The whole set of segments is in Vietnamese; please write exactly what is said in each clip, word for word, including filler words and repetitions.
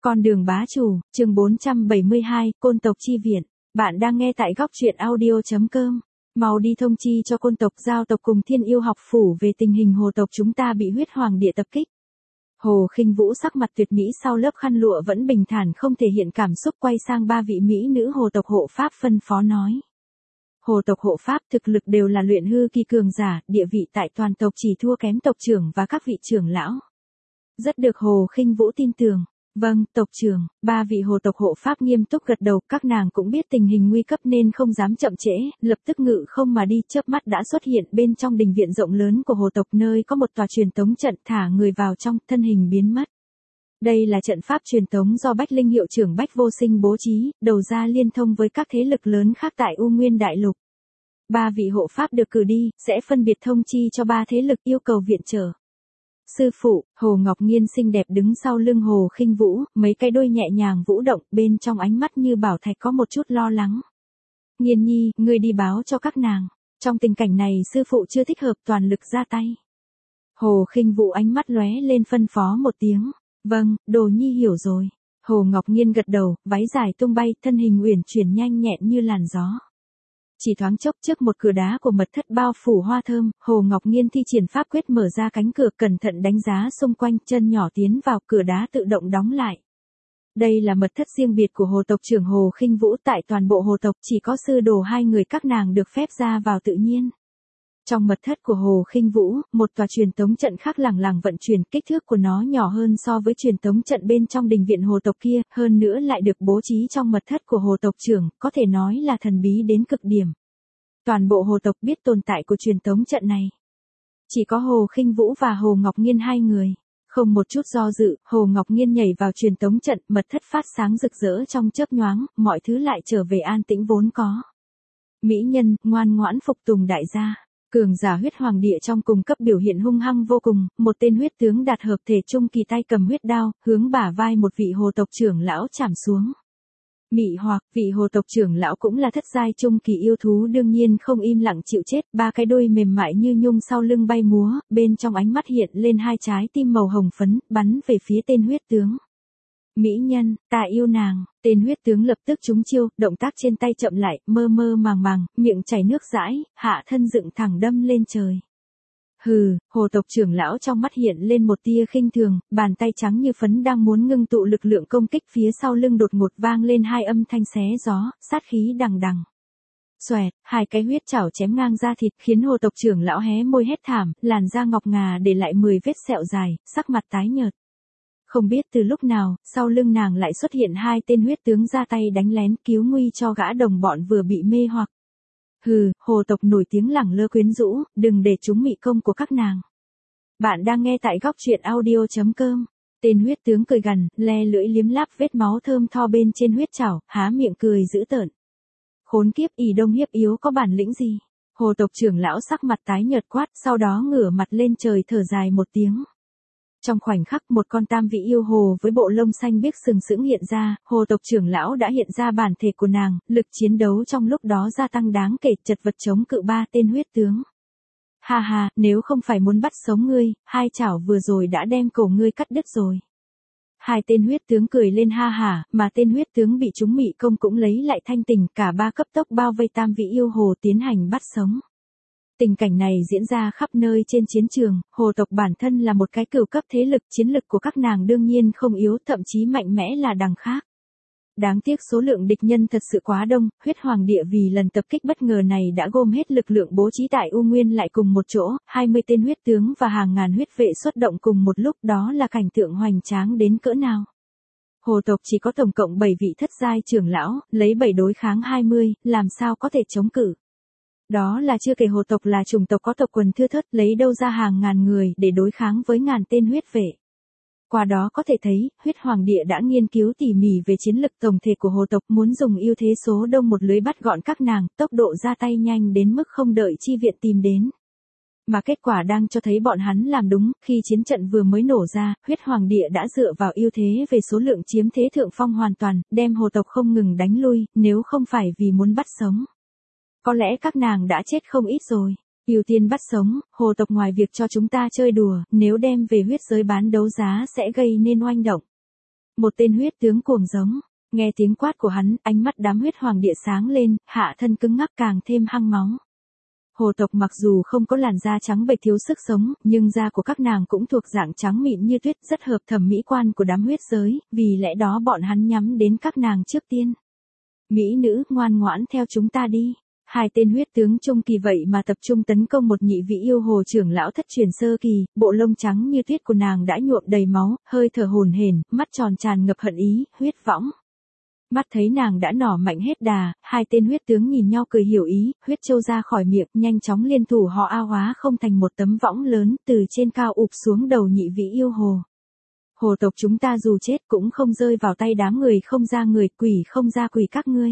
Con đường bá chủ, chương bốn trăm bảy mươi hai, Côn tộc chi viện. Bạn đang nghe tại góc truyện audio chấm com. Mau đi thông chi cho Côn tộc Giao tộc cùng Thiên Yêu học phủ về tình hình hồ tộc chúng ta bị huyết hoàng địa tập kích. Hồ Khinh Vũ sắc mặt tuyệt mỹ sau lớp khăn lụa vẫn bình thản không thể hiện cảm xúc, quay sang ba vị mỹ nữ hồ tộc hộ pháp phân phó nói. Hồ tộc hộ pháp thực lực đều là luyện hư kỳ cường giả, địa vị tại toàn tộc chỉ thua kém tộc trưởng và các vị trưởng lão. Rất được Hồ Khinh Vũ tin tưởng. Vâng, tộc trưởng. Ba vị hồ tộc hộ pháp nghiêm túc gật đầu, các nàng cũng biết tình hình nguy cấp nên không dám chậm trễ, lập tức ngự không mà đi, chớp mắt đã xuất hiện bên trong đình viện rộng lớn của hồ tộc, nơi có một tòa truyền tống trận, thả người vào trong, thân hình biến mất. Đây là trận pháp truyền tống do Bách Linh hiệu trưởng Bách Vô Sinh bố trí, đầu ra liên thông với các thế lực lớn khác tại U Nguyên Đại Lục. Ba vị hộ pháp được cử đi, sẽ phân biệt thông chi cho ba thế lực yêu cầu viện trợ. Sư phụ, Hồ Ngọc Nghiên xinh đẹp đứng sau lưng Hồ Khinh Vũ, mấy cái đôi nhẹ nhàng vũ động, bên trong ánh mắt như bảo thạch có một chút lo lắng. Nghiên nhi, ngươi đi báo cho các nàng. Trong tình cảnh này sư phụ chưa thích hợp toàn lực ra tay. Hồ Khinh Vũ ánh mắt lóe lên phân phó một tiếng. Vâng, đồ nhi hiểu rồi. Hồ Ngọc Nghiên gật đầu, váy dài tung bay, thân hình uyển chuyển nhanh nhẹn như làn gió. Chỉ thoáng chốc trước một cửa đá của mật thất bao phủ hoa thơm, Hồ Ngọc Nghiên thi triển pháp quyết mở ra cánh cửa, cẩn thận đánh giá xung quanh, chân nhỏ tiến vào, cửa đá tự động đóng lại. Đây là mật thất riêng biệt của hồ tộc trưởng Hồ Khinh Vũ, tại toàn bộ hồ tộc chỉ có sư đồ hai người các nàng được phép ra vào tự nhiên. Trong mật thất của Hồ Khinh Vũ, một tòa truyền tống trận khác lẳng lặng vận chuyển, kích thước của nó nhỏ hơn so với truyền tống trận bên trong đình viện hồ tộc kia, hơn nữa lại được bố trí trong mật thất của hồ tộc trưởng, có thể nói là thần bí đến cực điểm. Toàn bộ hồ tộc biết tồn tại của truyền tống trận này. Chỉ có Hồ Khinh Vũ và Hồ Ngọc Nghiên hai người. Không một chút do dự, Hồ Ngọc Nghiên nhảy vào truyền tống trận, mật thất phát sáng rực rỡ trong chớp nhoáng, mọi thứ lại trở về an tĩnh vốn có. Mỹ nhân, ngoan ngoãn phục tùng đại gia. Cường giả huyết hoàng địa trong cùng cấp biểu hiện hung hăng vô cùng, một tên huyết tướng đạt hợp thể trung kỳ tay cầm huyết đao, hướng bả vai một vị hồ tộc trưởng lão chảm xuống. Mị hoặc, vị hồ tộc trưởng lão cũng là thất giai trung kỳ yêu thú, đương nhiên không im lặng chịu chết, ba cái đuôi mềm mại như nhung sau lưng bay múa, bên trong ánh mắt hiện lên hai trái tim màu hồng phấn, bắn về phía tên huyết tướng. Mỹ nhân, ta yêu nàng. Tên huyết tướng lập tức trúng chiêu, động tác trên tay chậm lại, mơ mơ màng màng, miệng chảy nước dãi, hạ thân dựng thẳng đâm lên trời. Hừ, hồ tộc trưởng lão trong mắt hiện lên một tia khinh thường, bàn tay trắng như phấn đang muốn ngưng tụ lực lượng công kích, phía sau lưng đột ngột vang lên hai âm thanh xé gió, sát khí đằng đằng. Xoẹt, hai cái huyết chảo chém ngang da thịt, khiến hồ tộc trưởng lão hé môi hét thảm, làn da ngọc ngà để lại mười vết sẹo dài, sắc mặt tái nhợt. Không biết từ lúc nào, sau lưng nàng lại xuất hiện hai tên huyết tướng ra tay đánh lén, cứu nguy cho gã đồng bọn vừa bị mê hoặc. Hừ, hồ tộc nổi tiếng lẳng lơ quyến rũ, đừng để chúng mị công của các nàng. Bạn đang nghe tại góc truyện audio chấm com. Tên huyết tướng cười gằn, le lưỡi liếm láp vết máu thơm tho bên trên huyết chảo, há miệng cười dữ tợn. Khốn kiếp, ỷ đông hiếp yếu có bản lĩnh gì? Hồ tộc trưởng lão sắc mặt tái nhợt quát, sau đó ngửa mặt lên trời thở dài một tiếng. Trong khoảnh khắc, một con tam vị yêu hồ với bộ lông xanh biếc sừng sững hiện ra, hồ tộc trưởng lão đã hiện ra bản thể của nàng, lực chiến đấu trong lúc đó gia tăng đáng kể, chật vật chống cự ba tên huyết tướng. Ha ha, nếu không phải muốn bắt sống ngươi, hai chảo vừa rồi đã đem cổ ngươi cắt đứt rồi. Hai tên huyết tướng cười lên ha hả, mà tên huyết tướng bị chúng mị công cũng lấy lại thanh tình, cả ba cấp tốc bao vây tam vị yêu hồ tiến hành bắt sống. Tình cảnh này diễn ra khắp nơi trên chiến trường, hồ tộc bản thân là một cái cửu cấp thế lực, chiến lực của các nàng đương nhiên không yếu, thậm chí mạnh mẽ là đằng khác. Đáng tiếc số lượng địch nhân thật sự quá đông, huyết hoàng địa vì lần tập kích bất ngờ này đã gom hết lực lượng bố trí tại U Nguyên lại cùng một chỗ, hai mươi tên huyết tướng và hàng ngàn huyết vệ xuất động cùng một lúc, đó là cảnh tượng hoành tráng đến cỡ nào. Hồ tộc chỉ có tổng cộng bảy vị thất giai trưởng lão, lấy bảy đối kháng hai mươi, làm sao có thể chống cự. Đó là chưa kể hồ tộc là chủng tộc có tộc quần thưa thớt, lấy đâu ra hàng ngàn người để đối kháng với ngàn tên huyết vệ. Qua đó có thể thấy, huyết hoàng địa đã nghiên cứu tỉ mỉ về chiến lực tổng thể của hồ tộc, muốn dùng ưu thế số đông một lưới bắt gọn các nàng, tốc độ ra tay nhanh đến mức không đợi chi viện tìm đến. Mà kết quả đang cho thấy bọn hắn làm đúng, khi chiến trận vừa mới nổ ra, huyết hoàng địa đã dựa vào ưu thế về số lượng chiếm thế thượng phong hoàn toàn, đem hồ tộc không ngừng đánh lui, nếu không phải vì muốn bắt sống. Có lẽ các nàng đã chết không ít rồi. Ưu tiên bắt sống, hồ tộc ngoài việc cho chúng ta chơi đùa, nếu đem về huyết giới bán đấu giá sẽ gây nên oanh động. Một tên huyết tướng cuồng giống, nghe tiếng quát của hắn, ánh mắt đám huyết hoàng địa sáng lên, hạ thân cứng ngắc càng thêm hăng máu. Hồ tộc mặc dù không có làn da trắng bệch thiếu sức sống, nhưng da của các nàng cũng thuộc dạng trắng mịn như tuyết, rất hợp thẩm mỹ quan của đám huyết giới, vì lẽ đó bọn hắn nhắm đến các nàng trước tiên. Mỹ nữ, ngoan ngoãn theo chúng ta đi. Hai tên huyết tướng trung kỳ vậy mà tập trung tấn công một nhị vị yêu hồ trưởng lão thất truyền sơ kỳ, bộ lông trắng như tuyết của nàng đã nhuộm đầy máu, hơi thở hổn hển, mắt tròn tràn ngập hận ý, huyết võng. Mắt thấy nàng đã nỏ mạnh hết đà, hai tên huyết tướng nhìn nhau cười hiểu ý, huyết trâu ra khỏi miệng, nhanh chóng liên thủ họ a hóa không thành một tấm võng lớn, từ trên cao ụp xuống đầu nhị vị yêu hồ. Hồ tộc chúng ta dù chết cũng không rơi vào tay đám người không ra người, quỷ không ra quỷ các ngươi.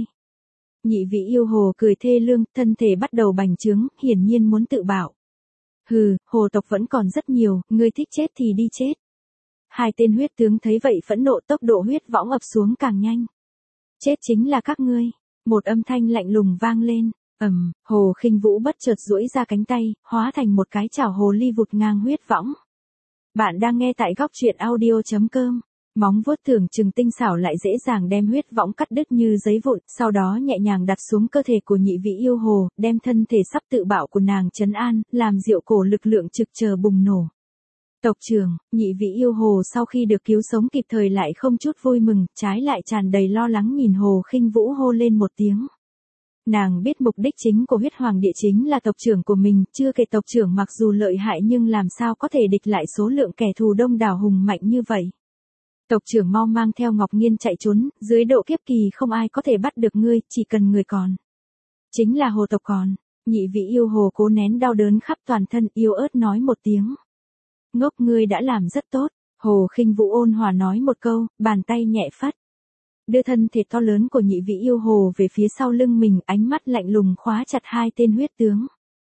Nhị vị yêu hồ cười thê lương, thân thể bắt đầu bành trướng, hiển nhiên muốn tự bảo. Hừ, hồ tộc vẫn còn rất nhiều, ngươi thích chết thì đi chết. Hai tên huyết tướng thấy vậy phẫn nộ, tốc độ huyết võng ập xuống càng nhanh. Chết chính là các ngươi. Một âm thanh lạnh lùng vang lên. Ầm, Hồ Khinh Vũ bất chợt duỗi ra cánh tay, hóa thành một cái chảo hồ ly vụt ngang huyết võng. Bạn đang nghe tại góc truyện audio chấm com. Móng vuốt tưởng chừng tinh xảo lại dễ dàng đem huyết võng cắt đứt như giấy vụn, sau đó nhẹ nhàng đặt xuống cơ thể của nhị vị yêu hồ, đem thân thể sắp tự bạo của nàng trấn an, làm diệu cổ lực lượng trực chờ bùng nổ. Tộc trưởng, nhị vị yêu hồ sau khi được cứu sống kịp thời lại không chút vui mừng, trái lại tràn đầy lo lắng nhìn Hồ Khinh Vũ hô lên một tiếng. Nàng biết mục đích chính của huyết hoàng địa chính là tộc trưởng của mình, chưa kể tộc trưởng mặc dù lợi hại nhưng làm sao có thể địch lại số lượng kẻ thù đông đảo hùng mạnh như vậy. Tộc trưởng mau mang theo Ngọc Nghiên chạy trốn, dưới độ kiếp kỳ không ai có thể bắt được ngươi, chỉ cần người còn. Chính là hồ tộc còn. Nhị vị yêu hồ cố nén đau đớn khắp toàn thân, yếu ớt nói một tiếng. Ngốc, ngươi đã làm rất tốt. Hồ Khinh Vũ ôn hòa nói một câu, bàn tay nhẹ phất. Đưa thân thể to lớn của nhị vị yêu hồ về phía sau lưng mình, ánh mắt lạnh lùng khóa chặt hai tên huyết tướng.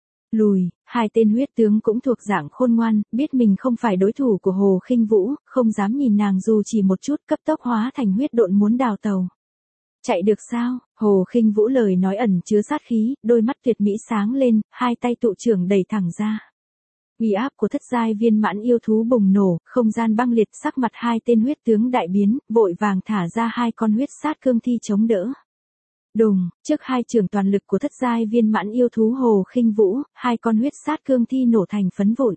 Lùi, hai tên huyết tướng cũng thuộc dạng khôn ngoan, biết mình không phải đối thủ của Hồ Khinh Vũ, không dám nhìn nàng dù chỉ một chút, cấp tốc hóa thành huyết độn muốn đào tàu. Chạy được sao? Hồ Khinh Vũ lời nói ẩn chứa sát khí, đôi mắt tuyệt mỹ sáng lên, hai tay tụ trưởng đẩy thẳng ra. Uy áp của thất giai viên mãn yêu thú bùng nổ, không gian băng liệt, sắc mặt hai tên huyết tướng đại biến, vội vàng thả ra hai con huyết sát cương thi chống đỡ. Đùng, trước hai trường toàn lực của thất giai viên mãn yêu thú Hồ Khinh Vũ, hai con huyết sát cương thi nổ thành phấn vụn.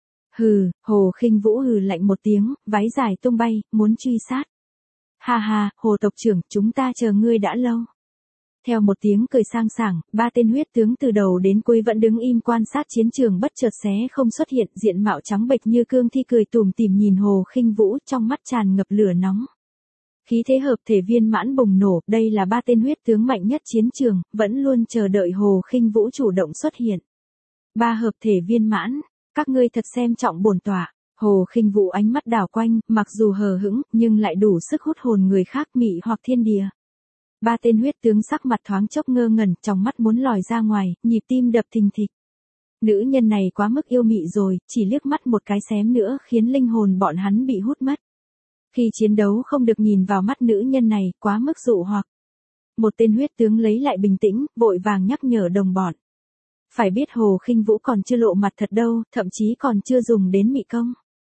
Hừ, Hồ Khinh Vũ hừ lạnh một tiếng, váy dài tung bay, muốn truy sát. Ha ha, Hồ tộc trưởng, chúng ta chờ ngươi đã lâu. Theo một tiếng cười sang sảng, ba tên huyết tướng từ đầu đến cuối vẫn đứng im quan sát chiến trường, bất chợt xé không xuất hiện, diện mạo trắng bệch như cương thi cười tủm tỉm nhìn Hồ Khinh Vũ, trong mắt tràn ngập lửa nóng. Khí thế hợp thể viên mãn bùng nổ, đây là ba tên huyết tướng mạnh nhất chiến trường, vẫn luôn chờ đợi Hồ Khinh Vũ chủ động xuất hiện. Ba hợp thể viên mãn, các ngươi thật xem trọng bổn tọa. Hồ Khinh Vũ ánh mắt đảo quanh, mặc dù hờ hững, nhưng lại đủ sức hút hồn người khác, mị hoặc thiên địa. Ba tên huyết tướng sắc mặt thoáng chốc ngơ ngẩn, trong mắt muốn lòi ra ngoài, nhịp tim đập thình thịch. Nữ nhân này quá mức yêu mị rồi, chỉ liếc mắt một cái xém nữa khiến linh hồn bọn hắn bị hút mất. Khi chiến đấu không được nhìn vào mắt nữ nhân này, quá mức dụ hoặc. Một tên huyết tướng lấy lại bình tĩnh, vội vàng nhắc nhở đồng bọn. Phải biết Hồ Khinh Vũ còn chưa lộ mặt thật đâu, thậm chí còn chưa dùng đến mị công.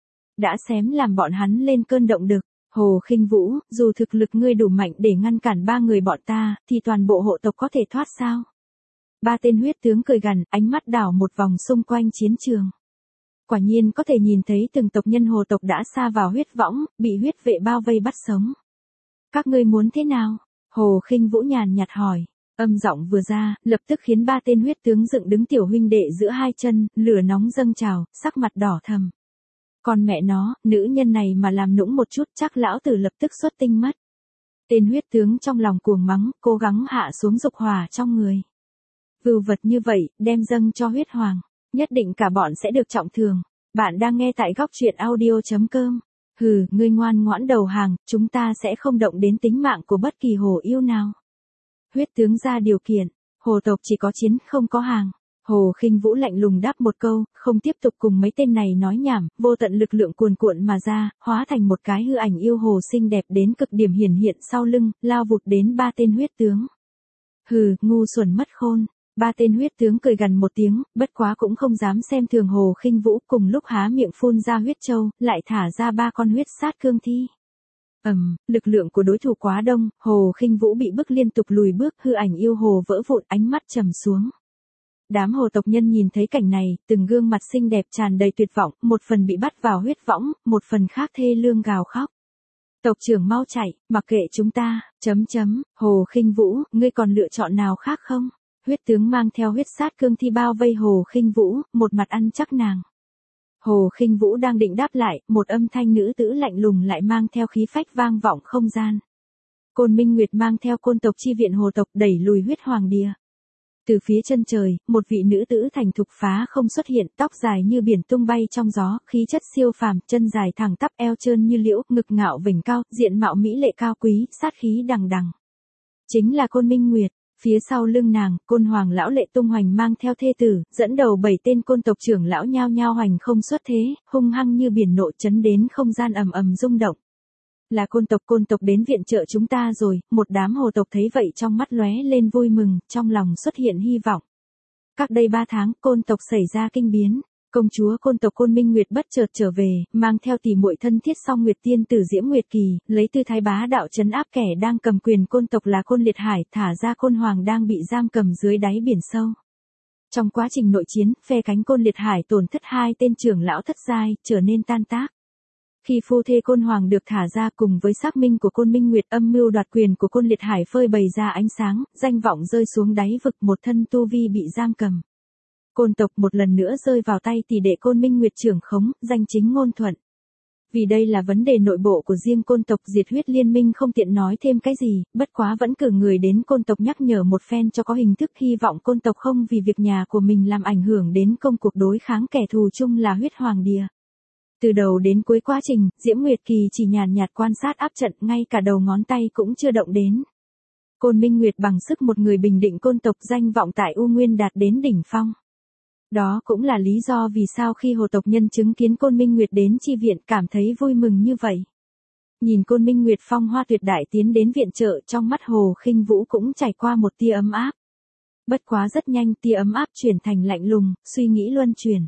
Đã xém làm bọn hắn lên cơn động đực. Hồ Khinh Vũ, dù thực lực ngươi đủ mạnh để ngăn cản ba người bọn ta, thì toàn bộ hộ tộc có thể thoát sao? Ba tên huyết tướng cười gằn, ánh mắt đảo một vòng xung quanh chiến trường. Quả nhiên có thể nhìn thấy từng tộc nhân hồ tộc đã sa vào huyết võng, bị huyết vệ bao vây bắt sống. Các ngươi muốn thế nào? Hồ Khinh Vũ nhàn nhạt hỏi. Âm giọng vừa ra, lập tức khiến ba tên huyết tướng dựng đứng tiểu huynh đệ giữa hai chân, lửa nóng dâng trào, sắc mặt đỏ thầm. Còn mẹ nó, nữ nhân này mà làm nũng một chút chắc lão tử lập tức xuất tinh mất. Tên huyết tướng trong lòng cuồng mắng, cố gắng hạ xuống dục hỏa trong người. Vưu vật như vậy, đem dâng cho huyết hoàng, nhất định cả bọn sẽ được trọng thương. Bạn đang nghe tại góc truyện audio chấm com. Hừ, ngươi ngoan ngoãn đầu hàng, chúng ta sẽ không động đến tính mạng của bất kỳ hồ yêu nào. Huyết tướng ra điều kiện, hồ tộc chỉ có chiến không có hàng. Hồ Khinh Vũ lạnh lùng đáp một câu, không tiếp tục cùng mấy tên này nói nhảm, vô tận lực lượng cuồn cuộn mà ra, hóa thành một cái hư ảnh yêu hồ xinh đẹp đến cực điểm hiển hiện sau lưng, lao vụt đến ba tên huyết tướng. Hừ, ngu xuẩn mất khôn. Ba tên huyết tướng cười gằn một tiếng, bất quá cũng không dám xem thường Hồ Khinh Vũ, cùng lúc há miệng phun ra huyết châu, lại thả ra ba con huyết sát cương thi. Ầm, lực lượng của đối thủ quá đông, Hồ Khinh Vũ bị bức liên tục lùi bước, hư ảnh yêu hồ vỡ vụn, ánh mắt trầm xuống. Đám hồ tộc nhân nhìn thấy cảnh này, từng gương mặt xinh đẹp tràn đầy tuyệt vọng, một phần bị bắt vào huyết võng, một phần khác thê lương gào khóc. Tộc trưởng mau chạy, mặc kệ chúng ta, chấm chấm, Hồ Khinh Vũ, ngươi còn lựa chọn nào khác không? Huyết tướng mang theo huyết sát cương thi bao vây Hồ Khinh Vũ, một mặt ăn chắc nàng. Hồ Khinh Vũ đang định đáp lại, một âm thanh nữ tử lạnh lùng lại mang theo khí phách vang vọng không gian. Côn Minh Nguyệt mang theo côn tộc chi viện hồ tộc đẩy lùi huyết hoàng đìa. Từ phía chân trời, một vị nữ tử thành thục phá không xuất hiện, tóc dài như biển tung bay trong gió, khí chất siêu phàm, chân dài thẳng tắp, eo trơn như liễu, ngực ngạo vểnh cao, diện mạo mỹ lệ cao quý, sát khí đằng đằng. Chính là Côn Minh Nguyệt. Phía sau lưng nàng, côn hoàng lão Lệ Tung Hoành mang theo thê tử, dẫn đầu bảy tên côn tộc trưởng lão nhao nhao hoành không xuất thế, hung hăng như biển nộ chấn đến không gian ầm ầm rung động. Là côn tộc côn tộc đến viện trợ chúng ta rồi, một đám hồ tộc thấy vậy trong mắt lóe lên vui mừng, trong lòng xuất hiện hy vọng. Cách đây ba tháng, côn tộc xảy ra kinh biến. Công chúa côn tộc Côn Minh Nguyệt bất chợt trở về, mang theo tỷ muội thân thiết Song Nguyệt tiên tử Diễm Nguyệt Kỳ, lấy tư thái bá đạo trấn áp kẻ đang cầm quyền côn tộc là Côn Liệt Hải, thả ra côn hoàng đang bị giam cầm dưới đáy biển sâu. Trong quá trình nội chiến, phe cánh Côn Liệt Hải tổn thất hai tên trưởng lão thất giai, trở nên tan tác. Khi phu thê côn hoàng được thả ra cùng với xác minh của Côn Minh Nguyệt, âm mưu đoạt quyền của Côn Liệt Hải phơi bày ra ánh sáng, danh vọng rơi xuống đáy vực, một thân tu vi bị giam cầm. Côn tộc một lần nữa rơi vào tay tỷ đệ Côn Minh Nguyệt trưởng khống, danh chính ngôn thuận. Vì đây là vấn đề nội bộ của riêng côn tộc, diệt huyết liên minh không tiện nói thêm cái gì, bất quá vẫn cử người đến côn tộc nhắc nhở một phen cho có hình thức, hy vọng côn tộc không vì việc nhà của mình làm ảnh hưởng đến công cuộc đối kháng kẻ thù chung là huyết hoàng đìa. Từ đầu đến cuối quá trình, Diễm Nguyệt Kỳ chỉ nhàn nhạt quan sát áp trận, ngay cả đầu ngón tay cũng chưa động đến. Côn Minh Nguyệt bằng sức một người bình định côn tộc, danh vọng tại U Nguyên đạt đến đỉnh phong. Đó cũng là lý do vì sao khi hồ tộc nhân chứng kiến Côn Minh Nguyệt đến chi viện cảm thấy vui mừng như vậy. Nhìn Côn Minh Nguyệt phong hoa tuyệt đại tiến đến viện trợ, trong mắt Hồ Khinh Vũ cũng trải qua một tia ấm áp. Bất quá rất nhanh tia ấm áp chuyển thành lạnh lùng, suy nghĩ luân chuyển.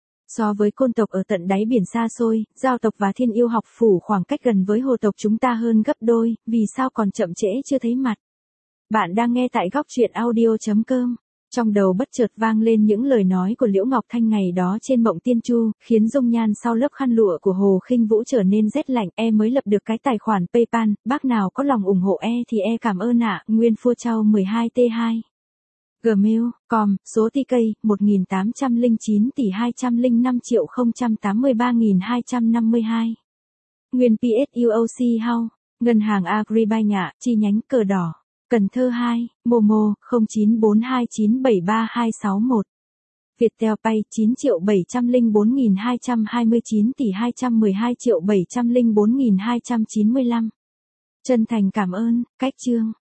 So với côn tộc ở tận đáy biển xa xôi, giao tộc và thiên yêu học phủ khoảng cách gần với hồ tộc chúng ta hơn gấp đôi, vì sao còn chậm trễ chưa thấy mặt. Bạn đang nghe tại góc truyện audio chấm com. Trong đầu bất chợt vang lên những lời nói của Liễu Ngọc Thanh ngày đó trên Mộng Tiên Chu, khiến dung nhan sau lớp khăn lụa của Hồ Khinh Vũ trở nên rét lạnh. E mới lập được cái tài khoản PayPal, bác nào có lòng ủng hộ e thì e cảm ơn ạ. Nguyên Phua Châu mười hai T hai Gmail chấm com, số tê ca một nghìn tám trăm lẻ chín tỷ hai trăm lẻ năm triệu không trăm tám mươi ba nghìn hai trăm năm mươi hai. Nguyên pê ét u ô xê House, Ngân hàng Agribank Nhạ, chi nhánh Cờ Đỏ, Cần Thơ hai, Momo, không chín bốn hai chín bảy ba hai sáu một. Viettel Pay chín triệu bảy trăm lẻ bốn nghìn hai trăm hai mươi chín tỷ hai trăm mười hai triệu bảy trăm lẻ bốn nghìn hai trăm chín mươi lăm. Chân thành cảm ơn, cách chương.